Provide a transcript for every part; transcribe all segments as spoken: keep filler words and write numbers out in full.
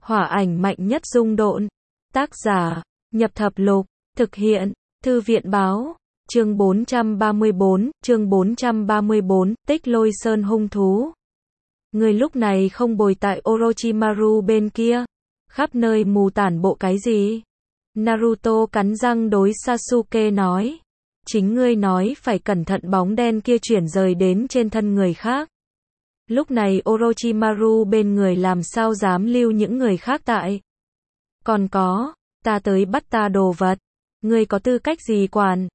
Hỏa ảnh mạnh nhất dung độn. Tác giả, Nhập Thập Lục. Thực hiện, Thư viện báo. Chương bốn trăm ba mươi bốn, chương bốn trăm ba mươi bốn, Tích Lôi Sơn hung thú. Người lúc này không bồi tại Orochimaru bên kia. Khắp nơi mù tản bộ cái gì? Naruto cắn răng đối Sasuke nói. Chính ngươi nói phải cẩn thận bóng đen kia chuyển rời đến trên thân người khác. Lúc này Orochimaru bên người làm sao dám lưu những người khác tại. Còn có, ta tới bắt ta đồ vật. Ngươi có tư cách gì quản?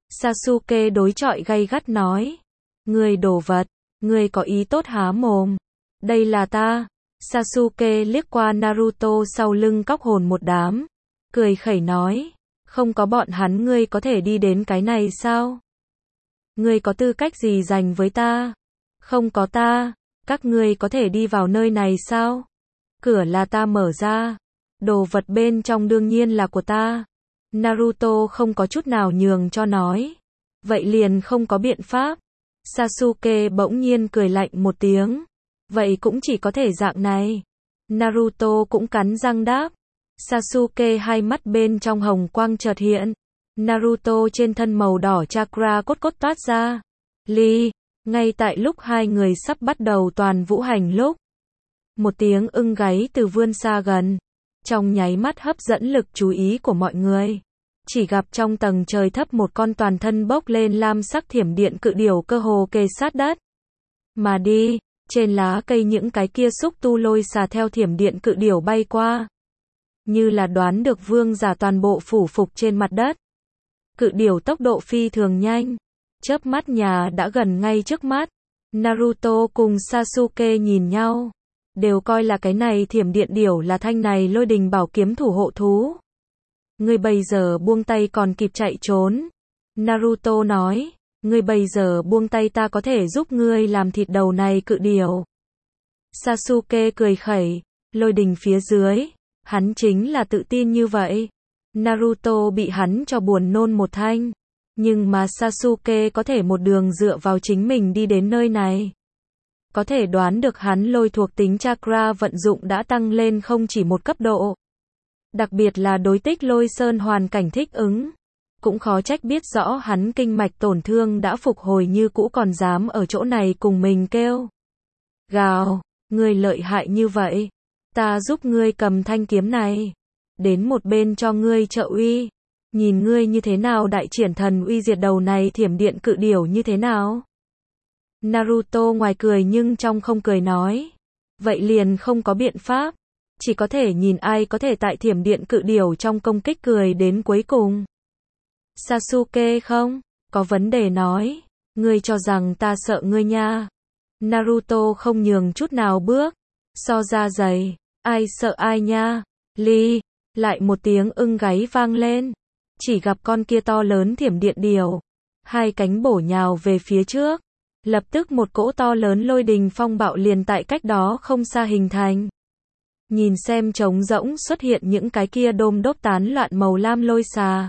Sasuke đối chọi gay gắt nói. Ngươi đồ vật, ngươi có ý tốt há mồm. Đây là ta. Sasuke liếc qua Naruto sau lưng cóc hồn một đám. Cười khẩy nói. Không có bọn hắn ngươi có thể đi đến cái này sao? Ngươi có tư cách gì dành với ta? Không có ta. Các ngươi có thể đi vào nơi này sao? Cửa là ta mở ra. Đồ vật bên trong đương nhiên là của ta. Naruto không có chút nào nhường cho nói. Vậy liền không có biện pháp. Sasuke bỗng nhiên cười lạnh một tiếng. Vậy cũng chỉ có thể dạng này. Naruto cũng cắn răng đáp. Sasuke hai mắt bên trong hồng quang chợt hiện. Naruto trên thân màu đỏ chakra cốt cốt toát ra. Ly. Ngay tại lúc hai người sắp bắt đầu toàn vũ hành lúc. Một tiếng ưng gáy từ vươn xa gần. Trong nháy mắt hấp dẫn lực chú ý của mọi người. Chỉ gặp trong tầng trời thấp một con toàn thân bốc lên lam sắc thiểm điện cự điểu cơ hồ kề sát đất. Mà đi, trên lá cây những cái kia xúc tu lôi xà theo thiểm điện cự điểu bay qua. Như là đoán được vương giả toàn bộ phủ phục trên mặt đất. Cự điểu tốc độ phi thường nhanh. Chớp mắt nhà đã gần ngay trước mắt. Naruto cùng Sasuke nhìn nhau. Đều coi là cái này thiểm điện điểu là thanh này lôi đình bảo kiếm thủ hộ thú. Ngươi bây giờ buông tay còn kịp chạy trốn. Naruto nói. Ngươi bây giờ buông tay ta có thể giúp ngươi làm thịt đầu này cự điểu. Sasuke cười khẩy. Lôi đình phía dưới. Hắn chính là tự tin như vậy. Naruto bị hắn cho buồn nôn một thanh. Nhưng mà Sasuke có thể một đường dựa vào chính mình đi đến nơi này. Có thể đoán được hắn lôi thuộc tính chakra vận dụng đã tăng lên không chỉ một cấp độ. Đặc biệt là đối Tích Lôi Sơn hoàn cảnh thích ứng. Cũng khó trách biết rõ hắn kinh mạch tổn thương đã phục hồi như cũ còn dám ở chỗ này cùng mình kêu. Gào, ngươi lợi hại như vậy. Ta giúp ngươi cầm thanh kiếm này. Đến một bên cho ngươi trợ uy. Nhìn ngươi như thế nào đại triển thần uy diệt đầu này thiểm điện cự điểu như thế nào? Naruto ngoài cười nhưng trong không cười nói. Vậy liền không có biện pháp. Chỉ có thể nhìn ai có thể tại thiểm điện cự điểu trong công kích cười đến cuối cùng. Sasuke không? Có vấn đề nói. Ngươi cho rằng ta sợ ngươi nha. Naruto không nhường chút nào bước. So ra dày. Ai sợ ai nha. Ly. Lại một tiếng ưng gáy vang lên. Chỉ gặp con kia to lớn thiểm điện điểu. Hai cánh bổ nhào về phía trước. Lập tức một cỗ to lớn lôi đình phong bạo liền tại cách đó không xa hình thành. Nhìn xem trống rỗng xuất hiện những cái kia đôm đốp tán loạn màu lam lôi xà.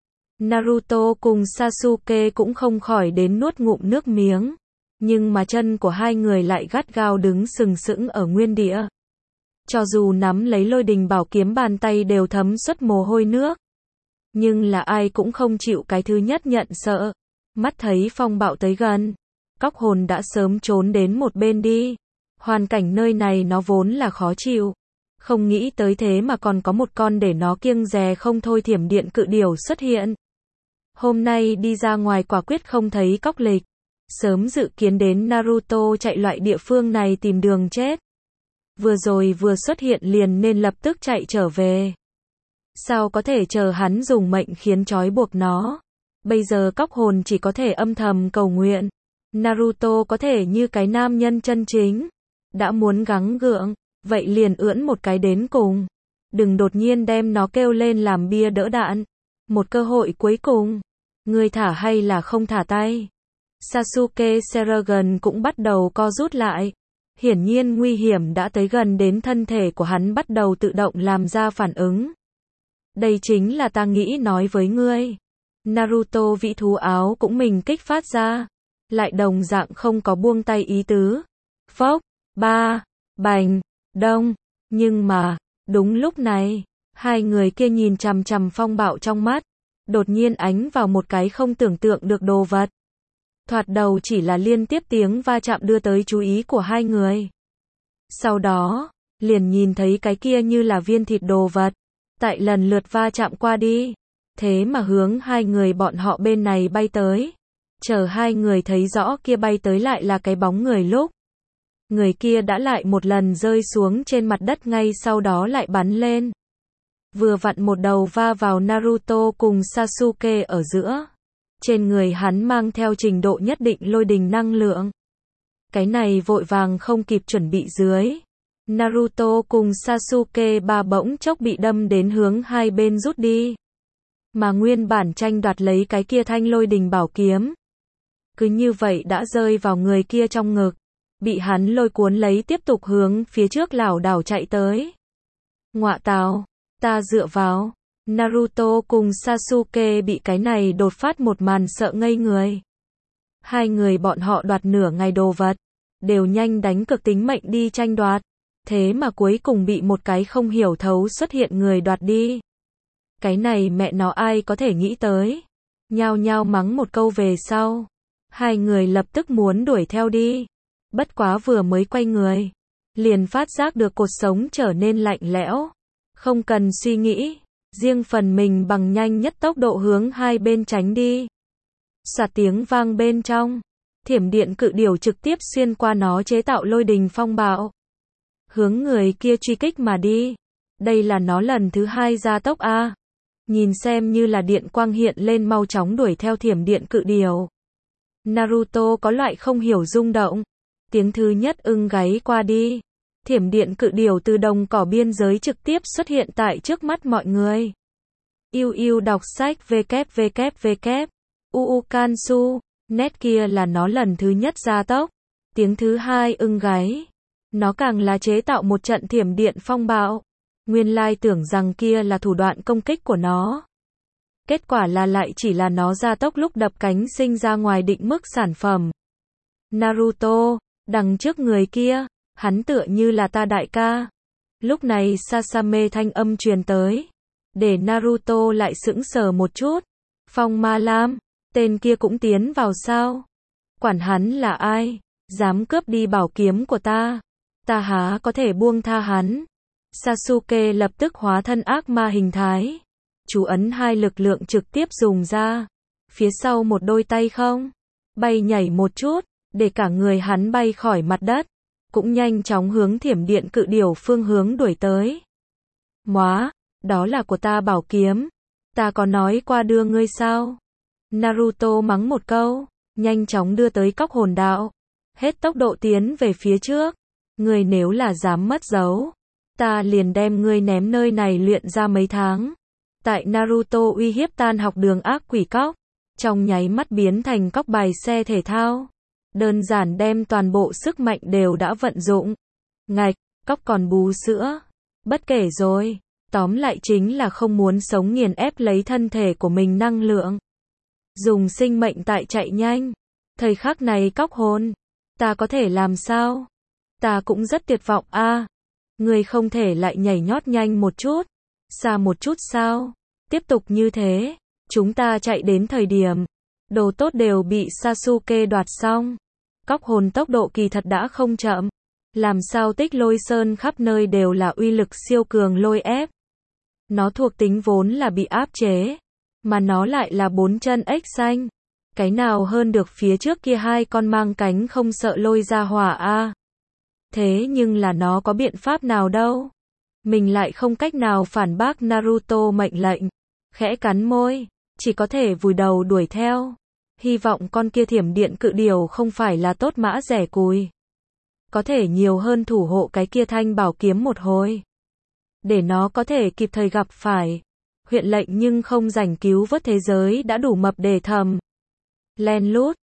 Naruto cùng Sasuke cũng không khỏi đến nuốt ngụm nước miếng. Nhưng mà chân của hai người lại gắt gao đứng sừng sững ở nguyên địa. Cho dù nắm lấy lôi đình bảo kiếm bàn tay đều thấm xuất mồ hôi nước. Nhưng là ai cũng không chịu cái thứ nhất nhận sợ. Mắt thấy phong bạo tới gần. Cóc hồn đã sớm trốn đến một bên đi. Hoàn cảnh nơi này nó vốn là khó chịu. Không nghĩ tới thế mà còn có một con để nó kiêng dè không thôi thiểm điện cự điểu xuất hiện. Hôm nay đi ra ngoài quả quyết không thấy cóc lịch. Sớm dự kiến đến Naruto chạy loại địa phương này tìm đường chết. Vừa rồi vừa xuất hiện liền nên lập tức chạy trở về. Sao có thể chờ hắn dùng mệnh khiến trói buộc nó. Bây giờ cóc hồn chỉ có thể âm thầm cầu nguyện. Naruto có thể như cái nam nhân chân chính. Đã muốn gắng gượng. Vậy liền ưỡn một cái đến cùng. Đừng đột nhiên đem nó kêu lên làm bia đỡ đạn. Một cơ hội cuối cùng. Ngươi thả hay là không thả tay. Sasuke Sharingan cũng bắt đầu co rút lại. Hiển nhiên nguy hiểm đã tới gần đến thân thể của hắn bắt đầu tự động làm ra phản ứng. Đây chính là ta nghĩ nói với ngươi. Naruto vĩ thú áo cũng mình kích phát ra. Lại đồng dạng không có buông tay ý tứ. Phốc, ba, bành, đông. Nhưng mà, Đúng lúc này, hai người kia nhìn chằm chằm phong bạo trong mắt, đột nhiên ánh vào một cái không tưởng tượng được đồ vật. Thoạt đầu chỉ là liên tiếp tiếng va chạm đưa tới chú ý của hai người. Sau đó, liền nhìn thấy cái kia như là viên thịt đồ vật, tại lần lượt va chạm qua đi, thế mà hướng hai người bọn họ bên này bay tới. Chờ hai người thấy rõ kia bay tới lại là cái bóng người lúc, người kia đã lại một lần rơi xuống trên mặt đất ngay sau đó lại bắn lên. Vừa vặn một đầu va vào Naruto cùng Sasuke ở giữa. Trên người hắn mang theo trình độ nhất định lôi đình năng lượng. Cái này vội vàng không kịp chuẩn bị dưới. Naruto cùng Sasuke ba bỗng chốc bị đâm đến hướng hai bên rút đi. Mà nguyên bản tranh đoạt lấy cái kia thanh lôi đình bảo kiếm. Cứ như vậy đã rơi vào người kia trong ngực. Bị hắn lôi cuốn lấy tiếp tục hướng phía trước lảo đảo chạy tới. Ngọa tào, ta dựa vào. Naruto cùng Sasuke bị cái này đột phát một màn sợ ngây người. Hai người bọn họ đoạt nửa ngày đồ vật, đều nhanh đánh cực tính mệnh đi tranh đoạt. Thế mà cuối cùng bị một cái không hiểu thấu xuất hiện người đoạt đi. Cái này mẹ nó ai có thể nghĩ tới. Nhao nhao mắng một câu về sau. Hai người lập tức muốn đuổi theo đi. Bất quá vừa mới quay người, liền phát giác được cột sống trở nên lạnh lẽo. Không cần suy nghĩ, riêng phần mình bằng nhanh nhất tốc độ hướng hai bên tránh đi. Soạt tiếng vang bên trong, thiểm điện cự điểu trực tiếp xuyên qua nó chế tạo lôi đình phong bạo. Hướng người kia truy kích mà đi. Đây là nó lần thứ hai gia tốc A. Nhìn xem như là điện quang hiện lên mau chóng đuổi theo thiểm điện cự điểu. Naruto có loại không hiểu rung động. Tiếng thứ nhất ưng gáy qua đi. Thiểm điện cự điểu từ đồng cỏ biên giới trực tiếp xuất hiện tại trước mắt mọi người. Yêu yêu đọc sách www. Uu Kansu. Nét kia là nó lần thứ nhất gia tốc. Tiếng thứ hai ưng gáy. Nó càng là chế tạo một trận thiểm điện phong bạo. Nguyên lai tưởng rằng kia là thủ đoạn công kích của nó. Kết quả là lại chỉ là nó gia tốc lúc đập cánh sinh ra ngoài định mức sản phẩm. Naruto, đằng trước người kia, hắn tựa như là ta đại ca. Lúc này Sasame thanh âm truyền tới. Để Naruto lại sững sờ một chút. Phong Ma Lam, tên kia cũng tiến vào sao? Quản hắn là ai? Dám cướp đi bảo kiếm của ta. Ta há có thể buông tha hắn. Sasuke lập tức hóa thân ác ma hình thái. Chú ấn hai lực lượng trực tiếp dùng ra. Phía sau một đôi tay không. Bay nhảy một chút, để cả người hắn bay khỏi mặt đất. Cũng nhanh chóng hướng thiểm điện cự điểu phương hướng đuổi tới. Móa, đó là của ta bảo kiếm. Ta có nói qua đưa ngươi sao? Naruto mắng một câu, nhanh chóng đưa tới cóc hồn đạo. Hết tốc độ tiến về phía trước. Ngươi nếu là dám mất dấu, ta liền đem ngươi ném nơi này luyện ra mấy tháng. Tại Naruto uy hiếp tan học đường ác quỷ cóc, trong nháy mắt biến thành cóc bài xe thể thao. Đơn giản đem toàn bộ sức mạnh đều đã vận dụng. Ngạch, cóc còn bú sữa. Bất kể rồi, tóm lại chính là không muốn sống nghiền ép lấy thân thể của mình năng lượng. Dùng sinh mệnh tại chạy nhanh. Thời khắc này cóc hồn, ta có thể làm sao? Ta cũng rất tuyệt vọng a. À, ngươi không thể lại nhảy nhót nhanh một chút, xa một chút sao? Tiếp tục như thế, chúng ta chạy đến thời điểm, đồ tốt đều bị Sasuke đoạt xong. Cóc hồn tốc độ kỳ thật đã không chậm. Làm sao Tích Lôi Sơn khắp nơi đều là uy lực siêu cường lôi ép. Nó thuộc tính vốn là bị áp chế, mà nó lại là bốn chân ếch xanh. Cái nào hơn được phía trước kia hai con mang cánh không sợ lôi ra hỏa a. À, thế nhưng là nó có biện pháp nào đâu. Mình lại không cách nào phản bác Naruto mệnh lệnh. Khẽ cắn môi, chỉ có thể vùi đầu đuổi theo. Hy vọng con kia thiểm điện cự điểu không phải là tốt mã rẻ cùi. Có thể nhiều hơn thủ hộ cái kia thanh bảo kiếm một hồi. Để nó có thể kịp thời gặp phải. Huyện lệnh nhưng không rảnh cứu vớt thế giới đã đủ mập để thầm. Len lút,